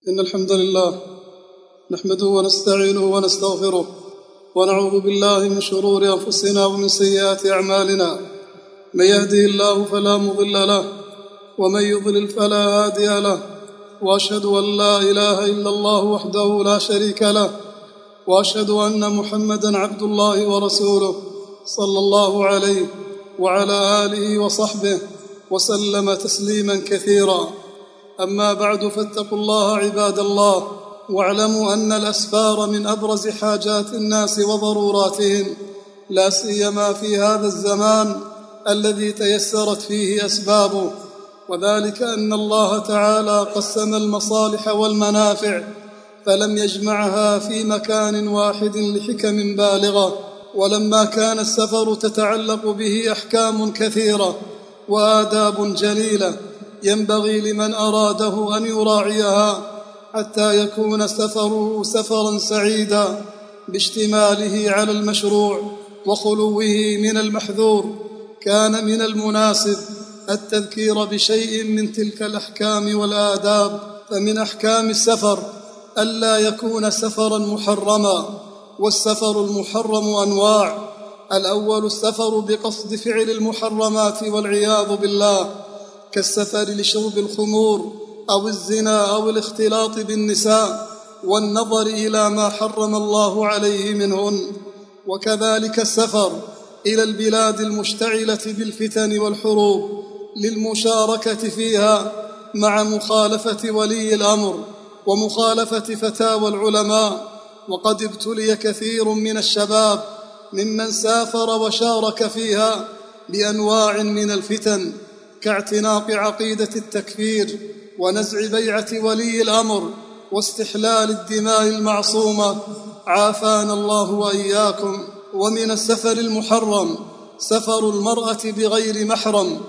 إن الحمد لله نحمده ونستعينه ونستغفره ونعوذ بالله من شرور أنفسنا ومن سيئات أعمالنا. من يهده الله فلا مضل له ومن يضلل فلا هادي له، وأشهد أن لا إله إلا الله وحده لا شريك له، وأشهد أن محمدًا عبد الله ورسوله صلى الله عليه وعلى آله وصحبه وسلم تسليما كثيرا. أما بعد، فاتقوا الله عباد الله، واعلموا أن الأسفار من أبرز حاجات الناس وضروراتهم، لا سيما في هذا الزمان الذي تيسرت فيه أسبابه، وذلك أن الله تعالى قسم المصالح والمنافع فلم يجمعها في مكان واحد لحكم بالغة. ولما كان السفر تتعلق به أحكام كثيرة وآداب جليلة ينبغي لمن أراده أن يراعيها حتى يكون سفره سفرا سعيدا باشتماله على المشروع وخلوه من المحذور، كان من المناسب التذكير بشيء من تلك الأحكام والآداب. فمن أحكام السفر ألا يكون سفرا محرما، والسفر المحرم أنواع: الأول السفر بقصد فعل المحرمات والعياذ بالله، كالسفر لشرب الخمور أو الزنا أو الاختلاط بالنساء والنظر إلى ما حرم الله عليه منهن، وكذلك السفر إلى البلاد المشتعلة بالفتن والحروب للمشاركة فيها مع مخالفة ولي الأمر ومخالفة فتاوى العلماء. وقد ابتلي كثير من الشباب ممن سافر وشارك فيها بأنواع من الفتن، كاعتناق عقيدة التكفير ونزع بيعة ولي الأمر واستحلال الدماء المعصومة، عافانا الله وإياكم. ومن السفر المحرم سفر المرأة بغير محرم،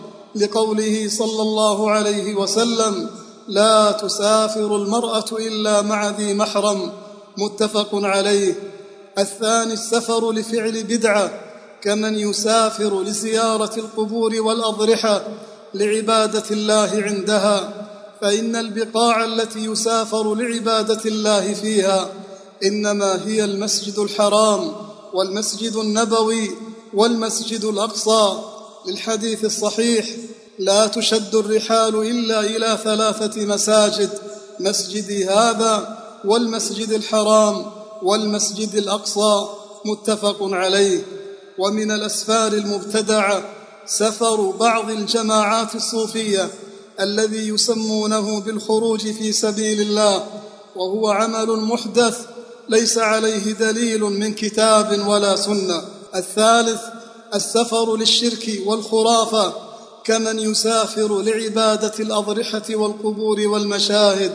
لقوله صلى الله عليه وسلم: لا تسافر المرأة إلا مع ذي محرم، متفق عليه. الثاني السفر لفعل بدعة، كمن يسافر لزيارة القبور والأضرحة لعبادة الله عندها، فإن البقاع التي يسافر لعبادة الله فيها إنما هي المسجد الحرام والمسجد النبوي والمسجد الأقصى، للحديث الصحيح: لا تشد الرحال إلا إلى 3 مساجد: مسجدي هذا والمسجد الحرام والمسجد الأقصى، متفق عليه. ومن الأسفار المبتدعة سفر بعض الجماعات الصوفية الذي يسمونه بالخروج في سبيل الله، وهو عمل محدث ليس عليه دليل من كتاب ولا سنة. الثالث السفر للشرك والخرافة، كمن يسافر لعبادة الأضرحة والقبور والمشاهد،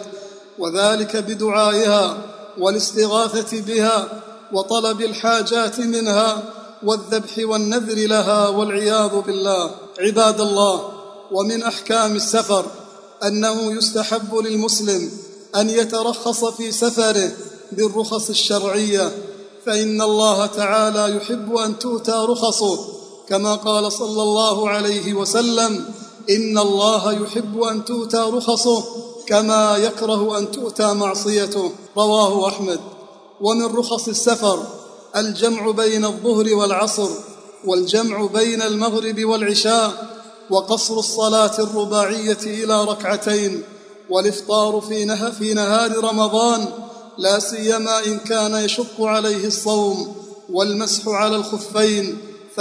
وذلك بدعائها والاستغاثة بها وطلب الحاجات منها والذبح والنذر لها والعياذ بالله. عباد الله، ومن أحكام السفر أنه يستحب للمسلم أن يترخص في سفره بالرخص الشرعية، فإن الله تعالى يحب أن تؤتى رخصه، كما قال صلى الله عليه وسلم: إن الله يحب أن تؤتى رخصه كما يكره أن تؤتى معصيته، رواه أحمد. ومن رخص السفر الجمع بين الظهر والعصر، والجمع بين المغرب والعشاء، وقصر الصلاة الرباعية إلى 2 والإفطار في نهار رمضان، لا سيما إن كان يشق عليه الصوم، والمسح على الخفين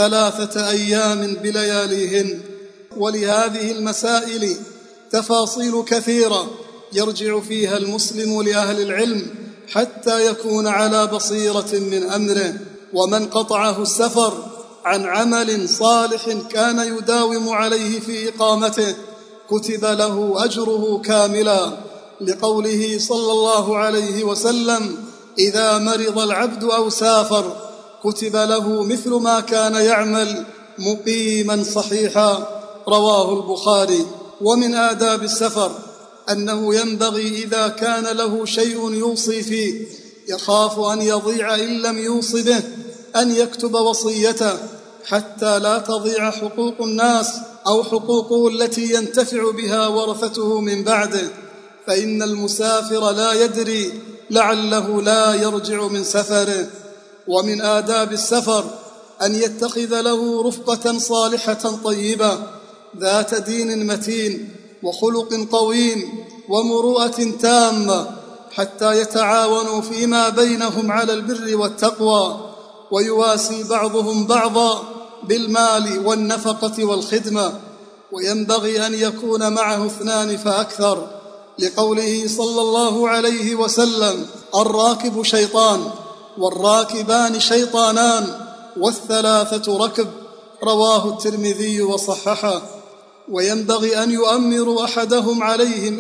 3 أيام بلياليهن. ولهذه المسائل تفاصيل كثيرة يرجع فيها المسلم لأهل العلم حتى يكون على بصيرة من أمره. ومن قطعه السفر عن عمل صالح كان يداوم عليه في إقامته كتب له أجره كاملا، لقوله صلى الله عليه وسلم: إذا مرض العبد أو سافر كتب له مثل ما كان يعمل مقيما صحيحا، رواه البخاري. ومن آداب السفر أنه ينبغي إذا كان له شيء يوصي فيه يخاف أن يضيع إن لم يوص به أن يكتب وصيته، حتى لا تضيع حقوق الناس أو حقوقه التي ينتفع بها ورثته من بعده، فإن المسافر لا يدري لعله لا يرجع من سفره. ومن آداب السفر أن يتخذ له رفقة صالحة طيبة ذات دين متين وخلق قويم ومروءة تامة، حتى يتعاونوا فيما بينهم على البر والتقوى، ويواسي بعضهم بعضا بالمال والنفقة والخدمة. وينبغي أن يكون معه 2 فأكثر، لقوله صلى الله عليه وسلم: الراكب شيطان والراكبان شيطانان وال3 ركب، رواه الترمذي وصححه. وينبغي أن يؤمر أحدهم عليهم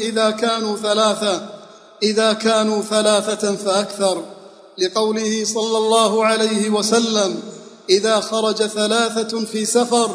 إذا كانوا 3 فأكثر، لقوله صلى الله عليه وسلم: إذا خرج 3 في سفر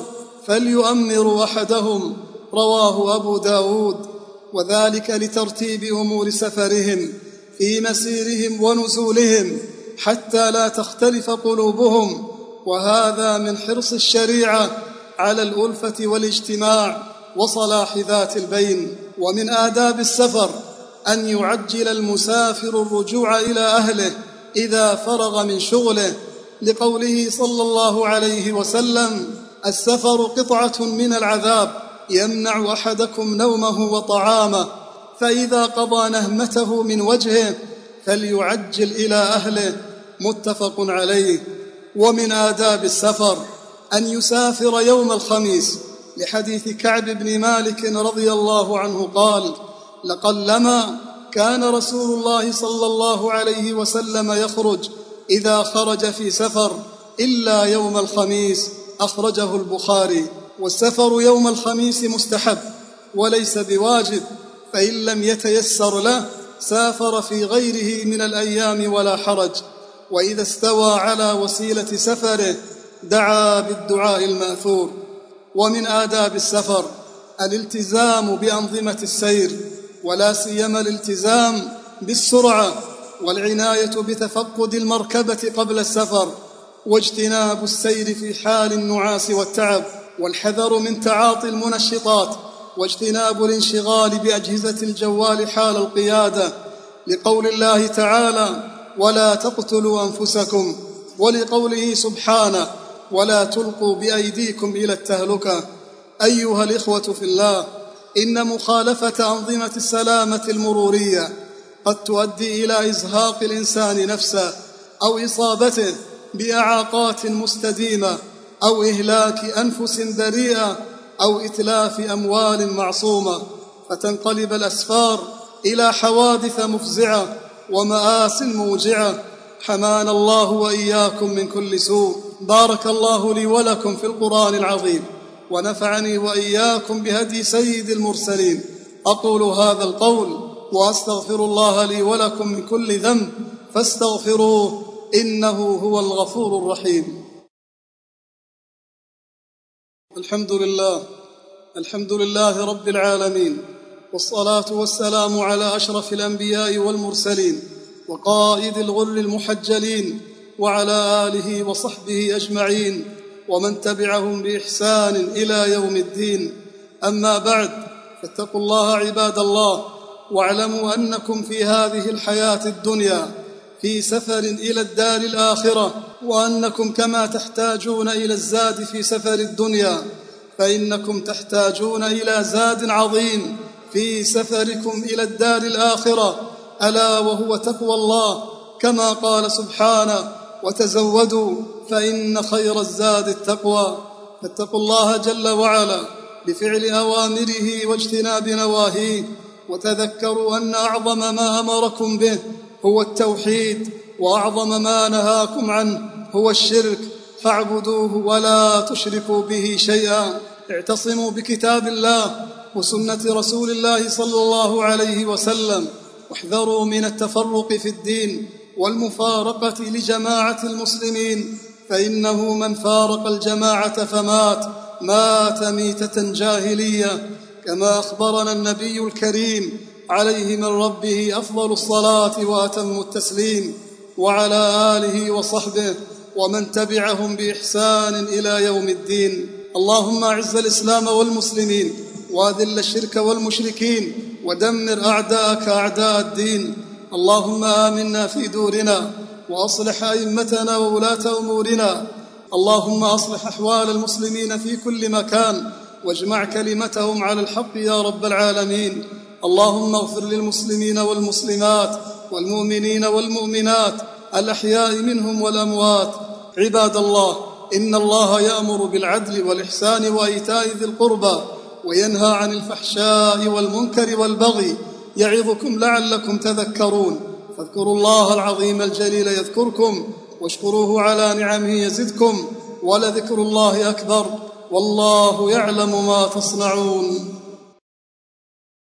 فليؤمر أحدهم، رواه أبو داود. وذلك لترتيب أمور سفرهم في مسيرهم ونزولهم حتى لا تختلف قلوبهم، وهذا من حرص الشريعة على الألفة والاجتماع وصلاح ذات البين. ومن آداب السفر أن يعجل المسافر الرجوع إلى أهله إذا فرغ من شغله، لقوله صلى الله عليه وسلم: السفر قطعة من العذاب يمنع أحدكم نومه وطعامه، فإذا قضى نهمته من وجهه فليعجل إلى أهله، متفق عليه. ومن آداب السفر أن يسافر يوم الخميس، لحديث كعب بن مالك رضي الله عنه قال: لقلما كان رسول الله صلى الله عليه وسلم يخرج إذا خرج في سفر إلا يوم الخميس، أخرجه البخاري. والسفر يوم الخميس مستحب وليس بواجب، فإن لم يتيسر له سافر في غيره من الأيام ولا حرج. وإذا استوى على وسيلة سفره دعا بالدعاء المأثور. ومن آداب السفر الالتزام بأنظمة السير، ولا سيما الالتزام بالسرعة، والعناية بتفقد المركبة قبل السفر، واجتناب السير في حال النعاس والتعب، والحذر من تعاطي المنشطات، واجتناب الانشغال بأجهزة الجوال حال القيادة، لقول الله تعالى: ولا تقتلوا أنفسكم، ولقوله سبحانه: ولا تلقوا بأيديكم إلى التهلكة. أيها الإخوة في الله، إن مخالفة أنظمة السلامة المرورية قد تؤدي إلى إزهاق الإنسان نفسه، أو إصابته بإعاقات مستديمة، أو إهلاك أنفس بريئة، أو إتلاف أموال معصومة، فتنقلب الأسفار إلى حوادث مفزعة ومآسٍ موجعة. حمانا الله وإياكم من كل سوء. بارك الله لي ولكم في القرآن العظيم، ونفعني وإياكم بهدي سيد المرسلين. أقول هذا القول وأستغفر الله لي ولكم من كل ذنب، فاستغفروه إنه هو الغفور الرحيم. الحمد لله رب العالمين، والصلاة والسلام على أشرف الأنبياء والمرسلين، وقائد الغر المحجلين، وعلى آله وصحبه أجمعين، ومن تبعهم بإحسان إلى يوم الدين. أما بعد، فاتقوا الله عباد الله، واعلموا أنكم في هذه الحياة الدنيا في سفر إلى الدار الآخرة، وأنكم كما تحتاجون إلى الزاد في سفر الدنيا، فإنكم تحتاجون إلى زاد عظيم في سفركم إلى الدار الآخرة، ألا وهو تقوى الله، كما قال سبحانه: وتزودوا فإن خير الزاد التقوى. فاتقوا الله جل وعلا بفعل أوامره واجتناب نواهيه، وتذكروا أن أعظم ما أمركم به هو التوحيد، وأعظم ما نهاكم عنه هو الشرك، فاعبدوه ولا تشركوا به شيئا. اعتصموا بكتاب الله وسنة رسول الله صلى الله عليه وسلم، واحذروا من التفرق في الدين والمفارقة لجماعة المسلمين، فإنه من فارق الجماعة مات ميتة جاهلية، كما أخبرنا النبي الكريم عليه من ربه أفضل الصلاة وأتم التسليم، وعلى آله وصحبه ومن تبعهم بإحسان إلى يوم الدين. اللهم أعز الإسلام والمسلمين، وأذل الشرك والمشركين، ودمر أعداءك أعداء الدين. اللهم آمنا في دورنا وأصلح أئمتنا وولاة أمورنا. اللهم أصلح أحوال المسلمين في كل مكان واجمع كلمتهم على الحق يا رب العالمين. اللهم اغفر للمسلمين والمسلمات والمؤمنين والمؤمنات الأحياء منهم والأموات. عباد الله، إن الله يأمر بالعدل والإحسان وإيتاء ذي القربى وينهى عن الفحشاء والمنكر والبغي، يعظكم لعلكم تذكرون. فاذكروا الله العظيم الجليل يذكركم، واشكروه على نعمه يزدكم، ولذكر الله أكبر، والله يعلم ما تصنعون.